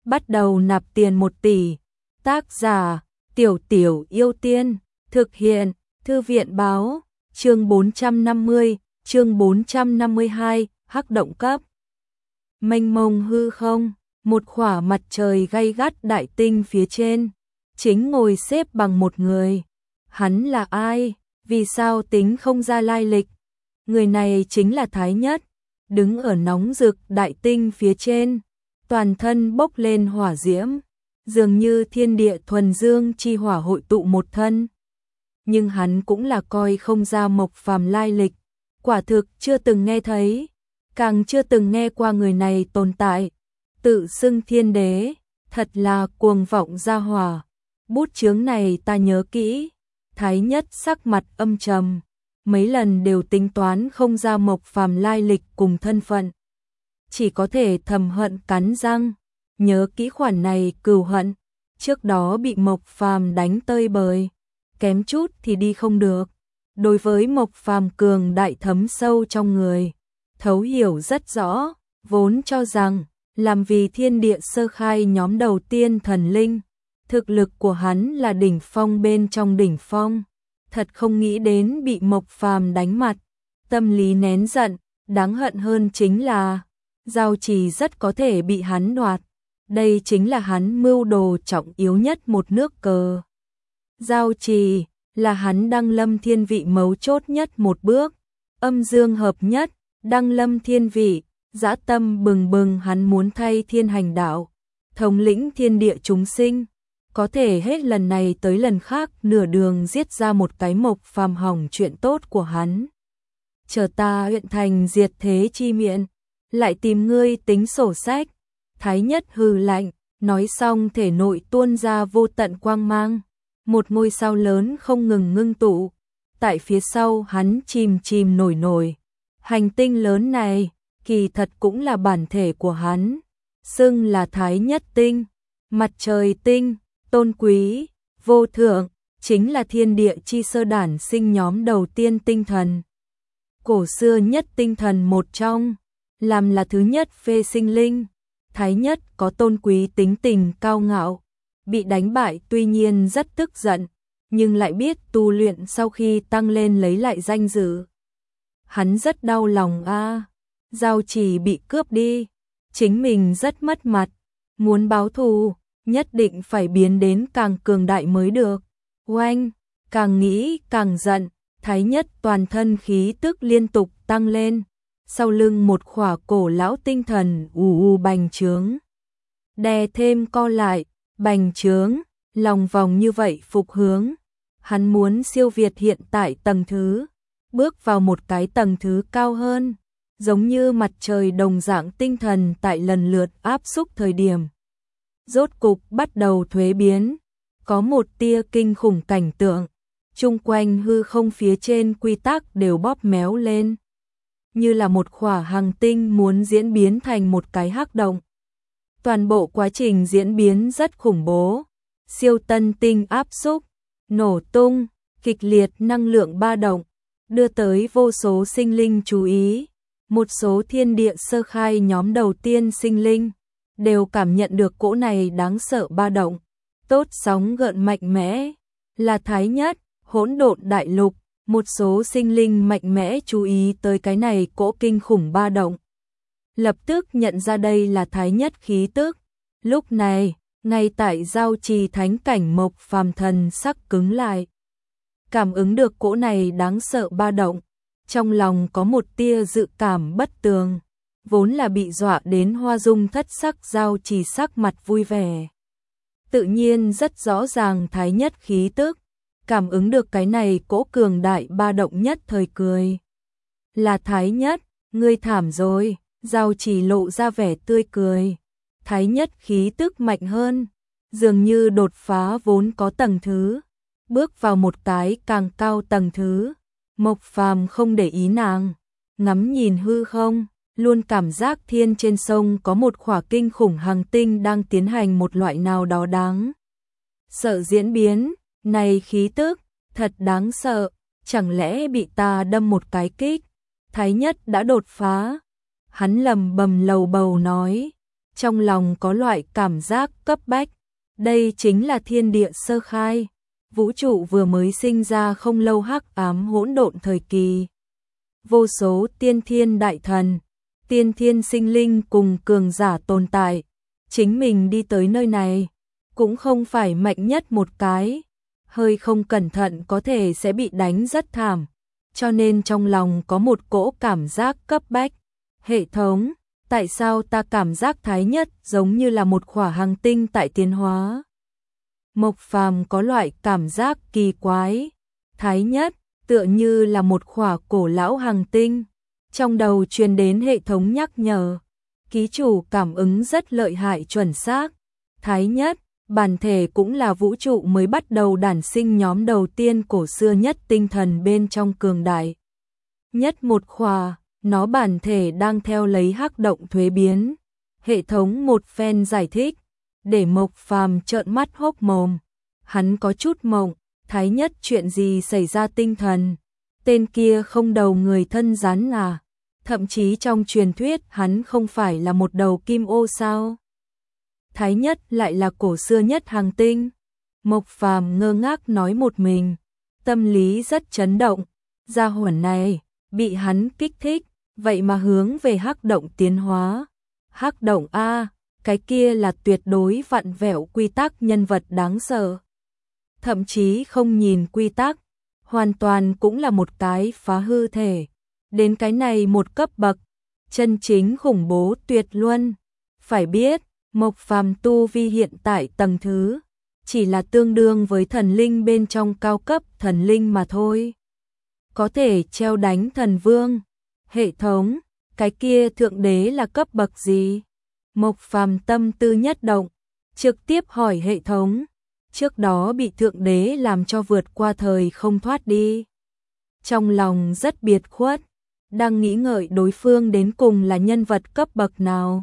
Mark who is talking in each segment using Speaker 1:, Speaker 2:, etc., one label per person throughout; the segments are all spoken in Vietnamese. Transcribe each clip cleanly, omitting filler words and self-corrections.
Speaker 1: bắt đầu nạp tiền 1 tỷ. Tác giả, Tiểu Tiểu Yêu Tiên, thực hiện, Thư viện báo, chương 450, chương 452, hắc động cấp. Mênh mông hư không, một khỏa mặt trời gay gắt đại tinh phía trên, chính ngồi xếp bằng một người. Hắn là ai? Vì sao tính không ra lai lịch? Người này chính là Thái Nhất, đứng ở nóng rực đại tinh phía trên, toàn thân bốc lên hỏa diễm, dường như thiên địa thuần dương chi hỏa hội tụ một thân. Nhưng hắn cũng là coi không ra Mộc Phàm lai lịch, quả thực chưa từng nghe thấy, càng chưa từng nghe qua người này tồn tại. Tự xưng thiên đế, thật là cuồng vọng ra hỏa. Bút chướng này ta nhớ kỹ. Thái Nhất sắc mặt âm trầm, mấy lần đều tính toán không ra Mộc Phàm lai lịch cùng thân phận, chỉ có thể thầm hận cắn răng, nhớ kỹ khoản này cừu hận, trước đó bị Mộc Phàm đánh tơi bời, kém chút thì đi không được. Đối với Mộc Phàm cường đại thấm sâu trong người, thấu hiểu rất rõ, vốn cho rằng làm vì thiên địa sơ khai nhóm đầu tiên thần linh, thực lực của hắn là đỉnh phong bên trong đỉnh phong, thật không nghĩ đến bị Mộc Phàm đánh mặt, tâm lý nén giận, đáng hận hơn chính là giao trì rất có thể bị hắn đoạt, đây chính là hắn mưu đồ trọng yếu nhất một nước cờ. Giao trì là hắn đăng lâm thiên vị mấu chốt nhất một bước, âm dương hợp nhất, đăng lâm thiên vị, dã tâm bừng bừng, hắn muốn thay thiên hành đạo, thống lĩnh thiên địa chúng sinh. Có thể hết lần này tới lần khác nửa đường giết ra một cái Mộc Phàm hỏng chuyện tốt của hắn. Chờ ta huyện thành diệt thế chi miệng, lại tìm ngươi tính sổ sách. Thái Nhất hừ lạnh, nói xong thể nội tuôn ra vô tận quang mang, một ngôi sao lớn không ngừng ngưng tụ, tại phía sau hắn chìm chìm nổi nổi. Hành tinh lớn này, kỳ thật cũng là bản thể của hắn, xưng là Thái Nhất tinh, mặt trời tinh, tôn quý, vô thượng, chính là thiên địa chi sơ đản sinh nhóm đầu tiên tinh thần. Cổ xưa nhất tinh thần một trong, làm là thứ nhất phê sinh linh. Thái Nhất có tôn quý tính tình cao ngạo, bị đánh bại tuy nhiên rất tức giận, nhưng lại biết tu luyện sau khi tăng lên lấy lại danh dự. Hắn rất đau lòng giao trì bị cướp đi, chính mình rất mất mặt, muốn báo thù, nhất định phải biến đến càng cường đại mới được. Oanh, càng nghĩ càng giận, Thái Nhất toàn thân khí tức liên tục tăng lên, sau lưng một khỏa cổ lão tinh thần bành trướng. Đè thêm co lại, bành trướng, lòng vòng như vậy phục hướng. Hắn muốn siêu việt hiện tại tầng thứ, bước vào một cái tầng thứ cao hơn, giống như mặt trời đồng dạng tinh thần tại lần lượt áp xúc thời điểm. Rốt cục bắt đầu thuế biến, có một tia kinh khủng cảnh tượng, chung quanh hư không phía trên quy tắc đều bóp méo lên, như là một khỏa hành tinh muốn diễn biến thành một cái hắc động. Toàn bộ quá trình diễn biến rất khủng bố, siêu tân tinh áp xúc, nổ tung, kịch liệt năng lượng ba động, đưa tới vô số sinh linh chú ý, một số thiên địa sơ khai nhóm đầu tiên sinh linh đều cảm nhận được cỗ này đáng sợ ba động, tốt sóng gợn mạnh mẽ, là Thái Nhất, hỗn độn đại lục, một số sinh linh mạnh mẽ chú ý tới cái này cỗ kinh khủng ba động. Lập tức nhận ra đây là Thái Nhất khí tức, lúc này, ngay tại giao trì thánh cảnh Mộc Phàm thần sắc cứng lại. Cảm ứng được cỗ này đáng sợ ba động, trong lòng có một tia dự cảm bất tường, vốn là bị dọa đến hoa dung thất sắc giao trì sắc mặt vui vẻ. Tự nhiên rất rõ ràng Thái Nhất khí tức, cảm ứng được cái này cỗ cường đại ba động nhất thời cười. Là Thái Nhất, ngươi thảm rồi, giao trì lộ ra vẻ tươi cười. Thái Nhất khí tức mạnh hơn, dường như đột phá vốn có tầng thứ, bước vào một cái càng cao tầng thứ. Mộc Phàm không để ý nàng, ngắm nhìn hư không, luôn cảm giác thiên trên sông có một khỏa kinh khủng hành tinh đang tiến hành một loại nào đó đáng sợ diễn biến. Này khí tức, thật đáng sợ, chẳng lẽ bị ta đâm một cái kích? Thái Nhất đã đột phá. Hắn lầm bầm lầu bầu nói, trong lòng có loại cảm giác cấp bách. Đây chính là thiên địa sơ khai. Vũ trụ vừa mới sinh ra không lâu, hắc ám hỗn độn thời kỳ. Vô số tiên thiên đại thần, tiên thiên sinh linh cùng cường giả tồn tại. Chính mình đi tới nơi này, cũng không phải mạnh nhất một cái. Hơi không cẩn thận có thể sẽ bị đánh rất thảm. Cho nên trong lòng có một cỗ cảm giác cấp bách. Hệ thống, tại sao ta cảm giác Thái Nhất giống như là một khỏa hành tinh tại tiến hóa? Mộc Phàm có loại cảm giác kỳ quái. Thái Nhất tựa như là một khỏa cổ lão hành tinh. Trong đầu truyền đến hệ thống nhắc nhở. Ký chủ cảm ứng rất lợi hại chuẩn xác. Thái Nhất, bản thể cũng là vũ trụ mới bắt đầu đản sinh nhóm đầu tiên cổ xưa nhất, tinh thần bên trong cường đại nhất một khỏa. Nó bản thể đang theo lấy hắc động thuế biến. Hệ thống một phen giải thích, để Mộc Phàm trợn mắt hốc mồm. Hắn có chút mộng, Thái Nhất chuyện gì xảy ra tinh thần? Tên kia không đầu người thân rắn à? Thậm chí trong truyền thuyết hắn không phải là một đầu kim ô sao? Thái Nhất lại là cổ xưa nhất hành tinh. Mộc Phàm ngơ ngác nói một mình, tâm lý rất chấn động. Gia hỏa này bị hắn kích thích, vậy mà hướng về hắc động tiến hóa. Hắc động a, cái kia là tuyệt đối vặn vẹo quy tắc nhân vật đáng sợ. Thậm chí không nhìn quy tắc, hoàn toàn cũng là một cái phá hư thể. Đến cái này một cấp bậc, chân chính khủng bố tuyệt luân. Phải biết, Mộc Phàm tu vi hiện tại tầng thứ, chỉ là tương đương với thần linh bên trong cao cấp thần linh mà thôi. Có thể treo đánh thần vương. Hệ thống, cái kia thượng đế là cấp bậc gì? Mộc Phàm tâm tư nhất động, trực tiếp hỏi hệ thống. Trước đó bị thượng đế làm cho vượt qua thời không thoát đi. Trong lòng rất biệt khuất, đang nghĩ ngợi đối phương đến cùng là nhân vật cấp bậc nào.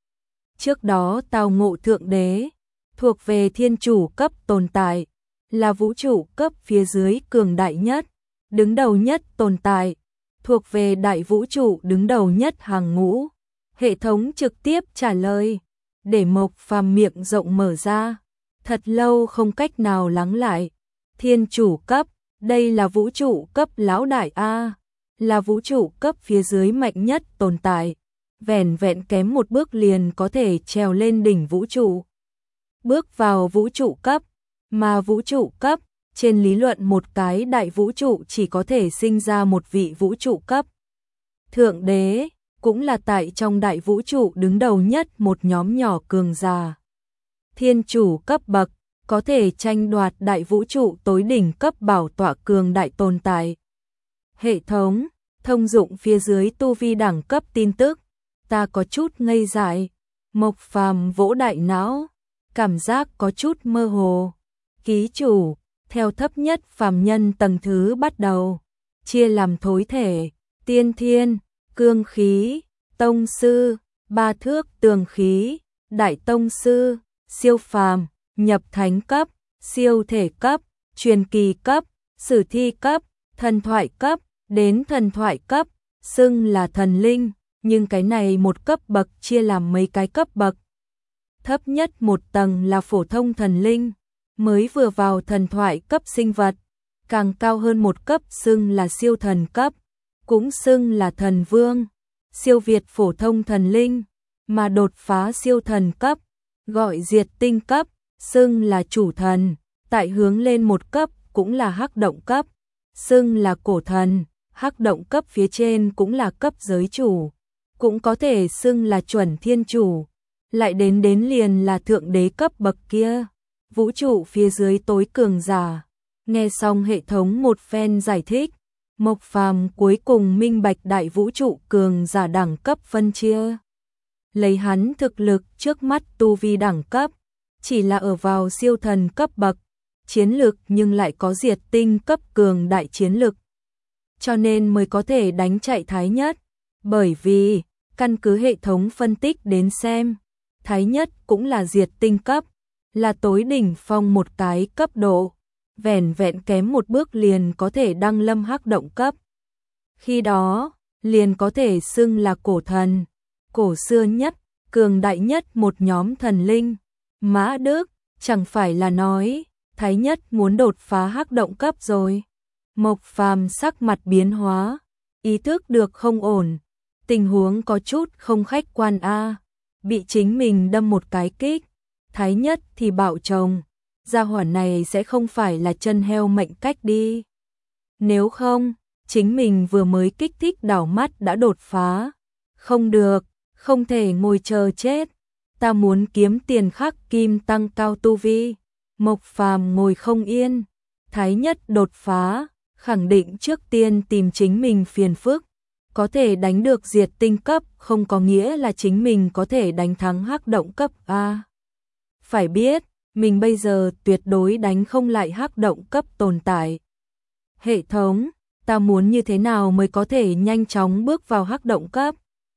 Speaker 1: Trước đó tao ngộ thượng đế, thuộc về thiên chủ cấp tồn tại, là vũ trụ cấp phía dưới cường đại nhất, đứng đầu nhất tồn tại, thuộc về đại vũ trụ đứng đầu nhất hàng ngũ. Hệ thống trực tiếp trả lời, để Mộc Phàm miệng rộng mở ra, thật lâu không cách nào lắng lại. Thiên chủ cấp, đây là vũ trụ cấp lão đại a, là vũ trụ cấp phía dưới mạnh nhất tồn tại, vẻn vẹn kém một bước liền có thể trèo lên đỉnh vũ trụ, bước vào vũ trụ cấp. Mà vũ trụ cấp, trên lý luận một cái đại vũ trụ chỉ có thể sinh ra một vị vũ trụ cấp. Thượng đế cũng là tại trong đại vũ trụ đứng đầu nhất một nhóm nhỏ cường giả. Thiên chủ cấp bậc có thể tranh đoạt đại vũ trụ tối đỉnh cấp bảo tọa cường đại tồn tại. Hệ thống thông dụng phía dưới tu vi đẳng cấp tin tức, ta có chút ngây dại. Mộc Phàm vỗ đại não, cảm giác có chút mơ hồ. Ký chủ, theo thấp nhất phàm nhân tầng thứ bắt đầu, chia làm thối thể, tiên thiên, cương khí, tông sư, ba thước tường khí, đại tông sư, siêu phàm, nhập thánh cấp, siêu thể cấp, truyền kỳ cấp, sử thi cấp, thần thoại cấp, đến thần thoại cấp, xưng là thần linh, nhưng cái này một cấp bậc chia làm mấy cái cấp bậc. Thấp nhất một tầng là phổ thông thần linh, mới vừa vào thần thoại cấp sinh vật, càng cao hơn một cấp xưng là siêu thần cấp, cũng xưng là thần vương, siêu việt phổ thông thần linh, mà đột phá siêu thần cấp, gọi diệt tinh cấp, xưng là chủ thần, tại hướng lên một cấp cũng là hắc động cấp, xưng là cổ thần, hắc động cấp phía trên cũng là cấp giới chủ, cũng có thể xưng là chuẩn thiên chủ, lại đến liền là thượng đế cấp bậc kia, vũ trụ phía dưới tối cường giả. Nghe xong hệ thống một phen giải thích, Mộc Phàm cuối cùng minh bạch đại vũ trụ cường giả đẳng cấp phân chia. Lấy hắn thực lực trước mắt tu vi đẳng cấp, chỉ là ở vào siêu thần cấp bậc, chiến lực nhưng lại có diệt tinh cấp cường đại chiến lực. Cho nên mới có thể đánh chạy Thái Nhất, bởi vì, căn cứ hệ thống phân tích đến xem, Thái Nhất cũng là diệt tinh cấp, là tối đỉnh phong một cái cấp độ, vẻn vẹn kém một bước liền có thể đăng lâm hắc động cấp. Khi đó, liền có thể xưng là cổ thần, cổ xưa nhất, cường đại nhất một nhóm thần linh. Mã Đức, chẳng phải là nói, Thái Nhất muốn đột phá hắc động cấp rồi. Mộc Phàm sắc mặt biến hóa, ý thức được không ổn, tình huống có chút không khách quan a. Bị chính mình đâm một cái kích, Thái Nhất thì bạo chồng, gia hỏa này sẽ không phải là chân heo mệnh cách đi. Nếu không, chính mình vừa mới kích thích đảo mắt đã đột phá. Không được, không thể ngồi chờ chết. Ta muốn kiếm tiền khắc kim tăng cao tu vi. Mộc Phàm ngồi không yên. Thái Nhất đột phá, khẳng định trước tiên tìm chính mình phiền phức. Có thể đánh được diệt tinh cấp không có nghĩa là chính mình có thể đánh thắng hắc động cấp A. Phải biết, mình bây giờ tuyệt đối đánh không lại hắc động cấp tồn tại. Hệ thống, ta muốn như thế nào mới có thể nhanh chóng bước vào hắc động cấp?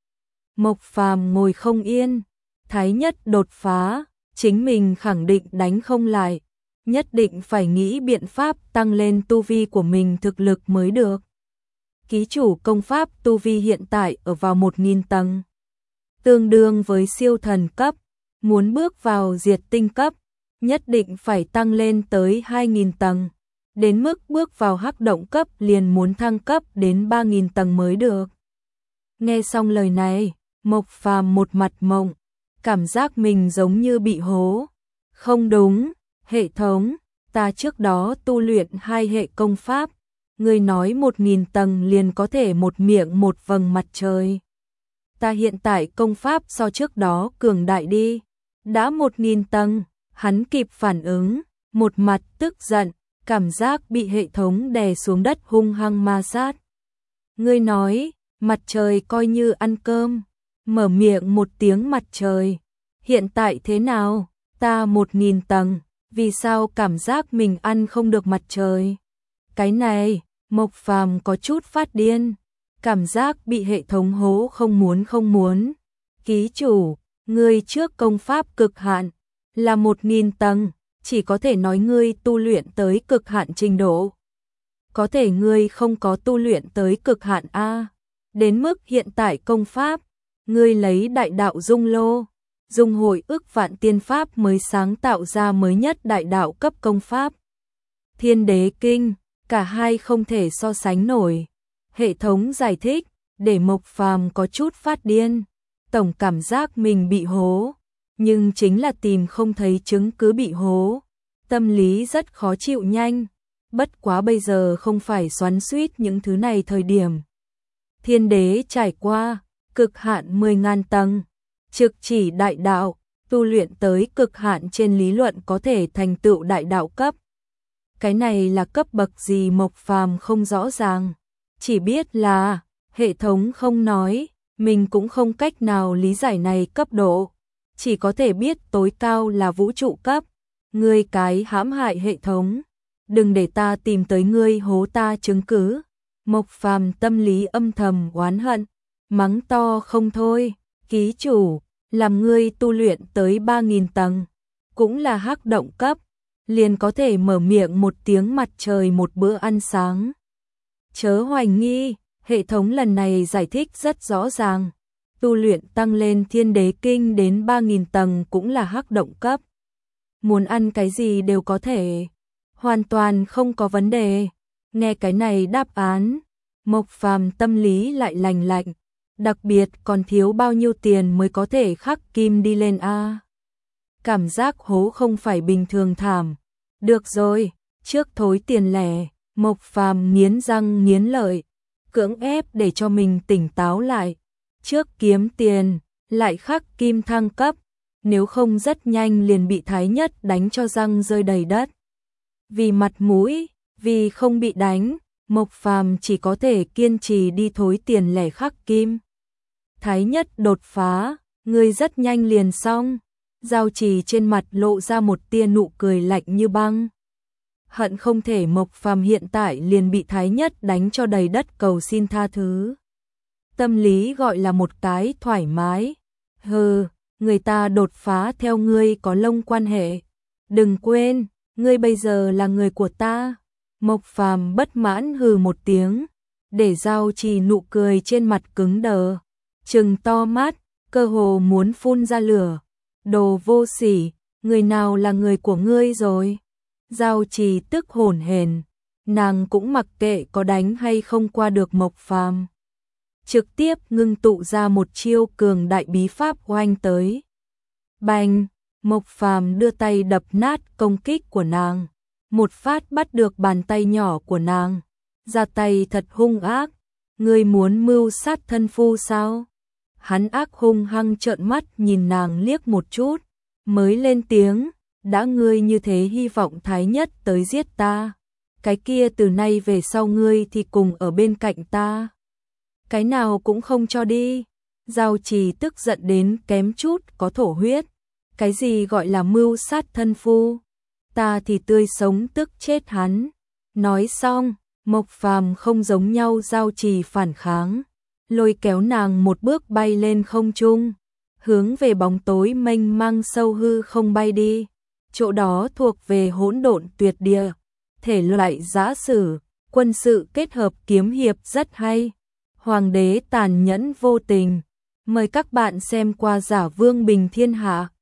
Speaker 1: Mộc Phàm ngồi không yên, Thái Nhất đột phá, chính mình khẳng định đánh không lại, nhất định phải nghĩ biện pháp tăng lên tu vi của mình thực lực mới được. Ký chủ công pháp tu vi hiện tại ở vào 1000 tầng, tương đương với siêu thần cấp, muốn bước vào diệt tinh cấp, nhất định phải tăng lên tới 2000 tầng. Đến mức bước vào hắc động cấp liền muốn thăng cấp đến 3000 tầng mới được. Nghe xong lời này, Mộc Phàm một mặt mộng, cảm giác mình giống như bị hố. Không đúng, hệ thống, ta trước đó tu luyện 2 hệ công pháp, ngươi nói 1000 tầng liền có thể một miệng một vầng mặt trời. Ta hiện tại công pháp so trước đó cường đại đi, đã 1000 tầng, hắn kịp phản ứng, một mặt tức giận, cảm giác bị hệ thống đè xuống đất hung hăng ma sát. Ngươi nói, mặt trời coi như ăn cơm, mở miệng một tiếng mặt trời. Hiện tại thế nào, ta 1000 tầng, vì sao cảm giác mình ăn không được mặt trời? Cái này, Mộc Phàm có chút phát điên, cảm giác bị hệ thống hố không muốn. Ký chủ, ngươi trước công pháp cực hạn là 1000 tầng, chỉ có thể nói ngươi tu luyện tới cực hạn trình độ. Có thể ngươi không có tu luyện tới cực hạn A. Đến mức hiện tại công pháp, ngươi lấy đại đạo dung lô, dung hội ức vạn tiên pháp mới sáng tạo ra mới nhất đại đạo cấp công pháp. Thiên Đế Kinh, cả hai không thể so sánh nổi. Hệ thống giải thích, để Mộc Phàm có chút phát điên, tổng cảm giác mình bị hố, nhưng chính là tìm không thấy chứng cứ bị hố. Tâm lý rất khó chịu nhanh, bất quá bây giờ không phải xoắn xuýt những thứ này thời điểm. Thiên đế trải qua, cực hạn 10.000 tầng, trực chỉ đại đạo, tu luyện tới cực hạn trên lý luận có thể thành tựu đại đạo cấp. Cái này là cấp bậc gì Mộc Phàm không rõ ràng, chỉ biết là hệ thống không nói, mình cũng không cách nào lý giải này cấp độ, chỉ có thể biết tối cao là vũ trụ cấp. Ngươi cái hãm hại hệ thống, đừng để ta tìm tới ngươi hố ta chứng cứ. Mộc Phàm tâm lý âm thầm oán hận, mắng to không thôi, ký chủ, làm ngươi tu luyện tới 3000 tầng, cũng là hắc động cấp, liền có thể mở miệng một tiếng mặt trời một bữa ăn sáng. Chớ hoài nghi, hệ thống lần này giải thích rất rõ ràng, tu luyện tăng lên Thiên Đế Kinh đến 3000 tầng cũng là hắc động cấp. Muốn ăn cái gì đều có thể, hoàn toàn không có vấn đề. Nghe cái này đáp án, Mộc Phàm tâm lý lại lành lạnh, đặc biệt còn thiếu bao nhiêu tiền mới có thể khắc kim đi lên a. Cảm giác hố không phải bình thường thảm. Được rồi, trước thối tiền lẻ, Mộc Phàm nghiến răng nghiến lợi, cưỡng ép để cho mình tỉnh táo lại. Trước kiếm tiền, lại khắc kim thăng cấp, nếu không rất nhanh liền bị Thái Nhất đánh cho răng rơi đầy đất. Vì mặt mũi, vì không bị đánh, Mộc Phàm chỉ có thể kiên trì đi thối tiền lẻ khắc kim. Thái Nhất đột phá, người rất nhanh liền xong. Giao Trì trên mặt lộ ra một tia nụ cười lạnh như băng. Hận không thể Mộc Phàm hiện tại liền bị Thái Nhất đánh cho đầy đất cầu xin tha thứ. Tâm lý gọi là một cái thoải mái. Hừ, người ta đột phá theo ngươi có lông quan hệ. Đừng quên, ngươi bây giờ là người của ta. Mộc Phàm bất mãn hừ một tiếng, để Giao Trì nụ cười trên mặt cứng đờ, trừng to mắt, cơ hồ muốn phun ra lửa. Đồ vô sỉ, người nào là người của ngươi rồi? Giao Trì tức hổn hển, nàng cũng mặc kệ có đánh hay không qua được Mộc Phàm, trực tiếp ngưng tụ ra một chiêu cường đại bí pháp oanh tới. Bành, Mộc Phàm đưa tay đập nát công kích của nàng, một phát bắt được bàn tay nhỏ của nàng, ra tay thật hung ác, ngươi muốn mưu sát thân phu sao? Hắn ác hung hăng trợn mắt nhìn nàng liếc một chút, mới lên tiếng, đã ngươi như thế hy vọng Thái Nhất tới giết ta, cái kia từ nay về sau ngươi thì cùng ở bên cạnh ta. Cái nào cũng không cho đi. Giao Trì tức giận đến kém chút có thổ huyết. Cái gì gọi là mưu sát thân phu? Ta thì tươi sống tức chết hắn. Nói xong, Mộc Phàm không giống nhau Giao Trì phản kháng, lôi kéo nàng một bước bay lên không trung, hướng về bóng tối mênh mang sâu hư không bay đi. Chỗ đó thuộc về hỗn độn tuyệt địa, thể loại giã sử, quân sự kết hợp kiếm hiệp rất hay. Hoàng đế tàn nhẫn vô tình. Mời các bạn xem qua Giả Vương Bình Thiên Hạ.